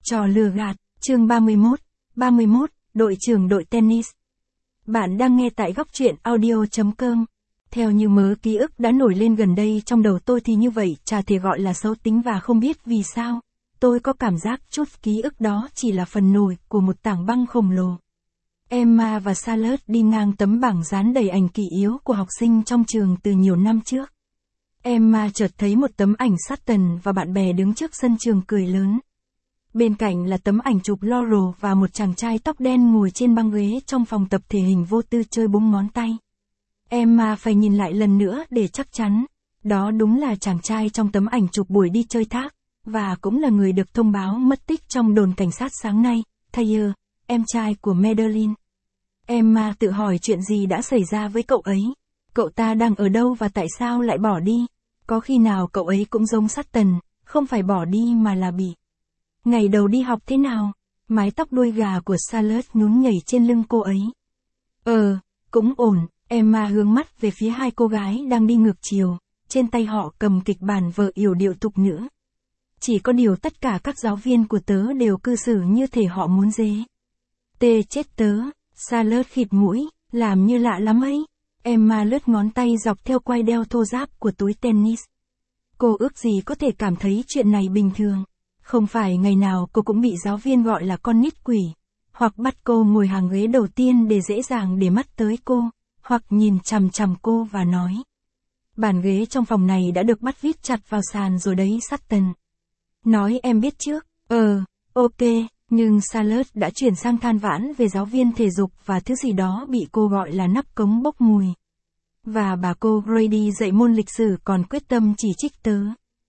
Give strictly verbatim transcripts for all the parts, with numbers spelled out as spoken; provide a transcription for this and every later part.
Trò lừa gạt, chương ba mươi mốt, ba mươi mốt, đội trưởng đội tennis. Bạn đang nghe tại góc truyện audio chấm com. Theo như mớ ký ức đã nổi lên gần đây trong đầu tôi thì như vậy chả thể gọi là xấu tính, và không biết vì sao, tôi có cảm giác chút ký ức đó chỉ là phần nổi của một tảng băng khổng lồ. Emma và Charlotte đi ngang tấm bảng dán đầy ảnh kỷ yếu của học sinh trong trường từ nhiều năm trước. Emma chợt thấy một tấm ảnh Sutton và bạn bè đứng trước sân trường cười lớn. Bên cạnh là tấm ảnh chụp Laurel và một chàng trai tóc đen ngồi trên băng ghế trong phòng tập thể hình vô tư chơi búng ngón tay. Emma phải nhìn lại lần nữa để chắc chắn, đó đúng là chàng trai trong tấm ảnh chụp buổi đi chơi thác, và cũng là người được thông báo mất tích trong đồn cảnh sát sáng nay, Thayer, em trai của Madeline. Emma tự hỏi chuyện gì đã xảy ra với cậu ấy, cậu ta đang ở đâu và tại sao lại bỏ đi, có khi nào cậu ấy cũng giống Sutton, không phải bỏ đi mà là bị. Ngày đầu đi học thế nào? Mái tóc đuôi gà của Charlotte nhún nhảy trên lưng cô ấy. Ờ, cũng ổn. Emma hướng mắt về phía hai cô gái đang đi ngược chiều, trên tay họ cầm kịch bản vở yểu điệu tục nữ. Chỉ có điều tất cả các giáo viên của tớ đều cư xử như thể họ muốn dế. Tê chết tớ, Charlotte khịt mũi, làm như lạ lắm ấy. Emma lướt ngón tay dọc theo quai đeo thô ráp của túi tennis. Cô ước gì có thể cảm thấy chuyện này bình thường. Không phải ngày nào cô cũng bị giáo viên gọi là con nít quỷ, hoặc bắt cô ngồi hàng ghế đầu tiên để dễ dàng để mắt tới cô, hoặc nhìn chằm chằm cô và nói. Bàn ghế trong phòng này đã được bắt vít chặt vào sàn rồi đấy Sutton. Nói em biết trước, ờ, ok, nhưng Charlotte đã chuyển sang than vãn về giáo viên thể dục và thứ gì đó bị cô gọi là nắp cống bốc mùi. Và bà cô Grady dạy môn lịch sử còn quyết tâm chỉ trích tớ.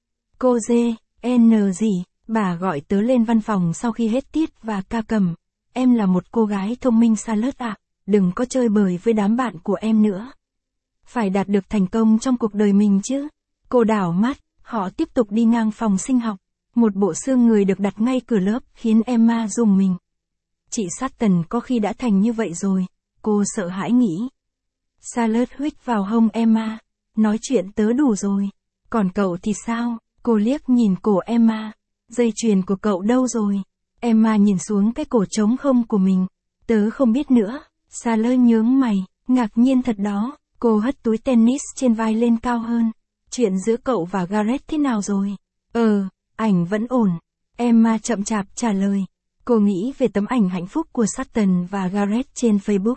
Cô J, N gì? Bà gọi tớ lên văn phòng sau khi hết tiết và ca cầm. Em là một cô gái thông minh Charlotte ạ, đừng có chơi bời với đám bạn của em nữa. Phải đạt được thành công trong cuộc đời mình chứ. Cô đảo mắt, họ tiếp tục đi ngang phòng sinh học. Một bộ xương người được đặt ngay cửa lớp khiến Emma rùng mình. Chị Sutton có khi đã thành như vậy rồi, cô sợ hãi nghĩ. Charlotte huých vào hông Emma, nói chuyện tớ đủ rồi. Còn cậu thì sao? Cô liếc nhìn cổ Emma. Dây chuyền của cậu đâu rồi? Emma nhìn xuống cái cổ trống không của mình. Tớ không biết nữa. Charlotte nhướng mày, ngạc nhiên thật đó. Cô hất túi tennis trên vai lên cao hơn. Chuyện giữa cậu và Gareth thế nào rồi? Ờ, ảnh vẫn ổn. Emma chậm chạp trả lời. Cô nghĩ về tấm ảnh hạnh phúc của Sutton và Gareth trên Facebook.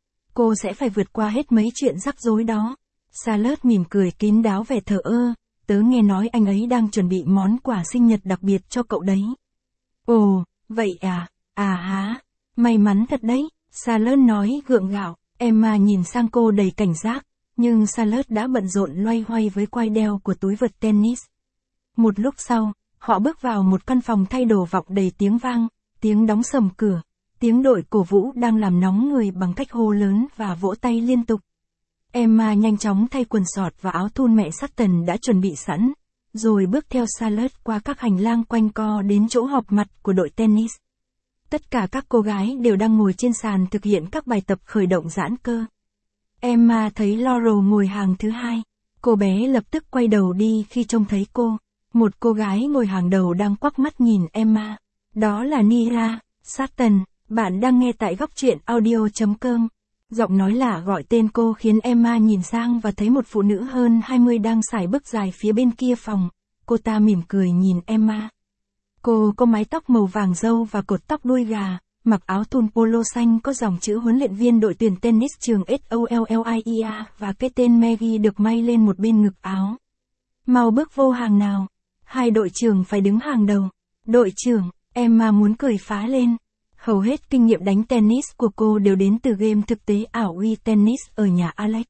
Cô sẽ phải vượt qua hết mấy chuyện rắc rối đó. Charlotte mỉm cười kín đáo vẻ thờ ơ. Tớ nghe nói anh ấy đang chuẩn bị món quà sinh nhật đặc biệt cho cậu đấy. Ồ, vậy à, à há, may mắn thật đấy, Charlotte nói gượng gạo. Emma nhìn sang cô đầy cảnh giác, nhưng Charlotte đã bận rộn loay hoay với quai đeo của túi vợt tennis. Một lúc sau, họ bước vào một căn phòng thay đồ vọng đầy tiếng vang, tiếng đóng sầm cửa, tiếng đội cổ vũ đang làm nóng người bằng cách hô lớn và vỗ tay liên tục. Emma nhanh chóng thay quần sọt và áo thun mẹ Sutton đã chuẩn bị sẵn, rồi bước theo Charlotte qua các hành lang quanh co đến chỗ họp mặt của đội tennis. Tất cả các cô gái đều đang ngồi trên sàn thực hiện các bài tập khởi động giãn cơ. Emma thấy Laurel ngồi hàng thứ hai. Cô bé lập tức quay đầu đi khi trông thấy cô. Một cô gái ngồi hàng đầu đang quắc mắt nhìn Emma. Đó là Nira. Sutton, bạn đang nghe tại góc truyện audio chấm com. Giọng nói lạ gọi tên cô khiến Emma nhìn sang và thấy một phụ nữ hơn hai mươi đang sải bước dài phía bên kia phòng. Cô ta mỉm cười nhìn Emma. Cô có mái tóc màu vàng râu và cột tóc đuôi gà, mặc áo thun polo xanh có dòng chữ huấn luyện viên đội tuyển tennis trường Sollia và cái tên Maggie được may lên một bên ngực áo. Mau bước vô hàng nào. Hai đội trưởng phải đứng hàng đầu. Đội trưởng, Emma muốn cười phá lên. Hầu hết kinh nghiệm đánh tennis của cô đều đến từ game thực tế ảo Wii Tennis ở nhà Alex.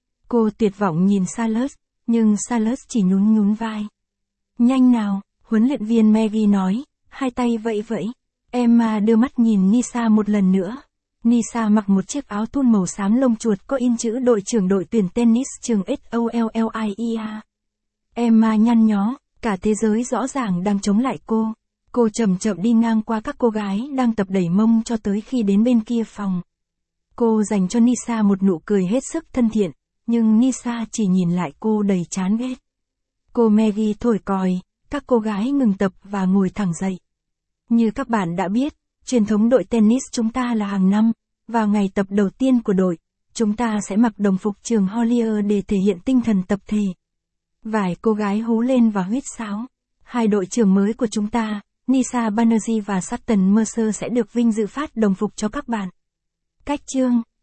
Cô tuyệt vọng nhìn Charlotte, nhưng Charlotte chỉ nhún nhún vai. Nhanh nào, huấn luyện viên Maggie nói, hai tay vẫy vẫy. Emma đưa mắt nhìn Nisa một lần nữa. Nisa mặc một chiếc áo thun màu xám lông chuột có in chữ đội trưởng đội tuyển tennis trường Sollia. Emma nhăn nhó, cả thế giới rõ ràng đang chống lại cô. Cô chậm chậm đi ngang qua các cô gái đang tập đẩy mông cho tới khi đến bên kia phòng. Cô dành cho Nisa một nụ cười hết sức thân thiện, nhưng Nisa chỉ nhìn lại cô đầy chán ghét. Cô Maggie thổi còi, các cô gái ngừng tập và ngồi thẳng dậy. Như các bạn đã biết, truyền thống đội tennis chúng ta là hàng năm, vào ngày tập đầu tiên của đội, chúng ta sẽ mặc đồng phục trường Hollier để thể hiện tinh thần tập thể. Vài cô gái hú lên và huýt sáo. Hai đội trưởng mới của chúng ta, Nisa Banerjee và Sutton Mercer sẽ được vinh dự phát đồng phục cho các bạn. Cách chương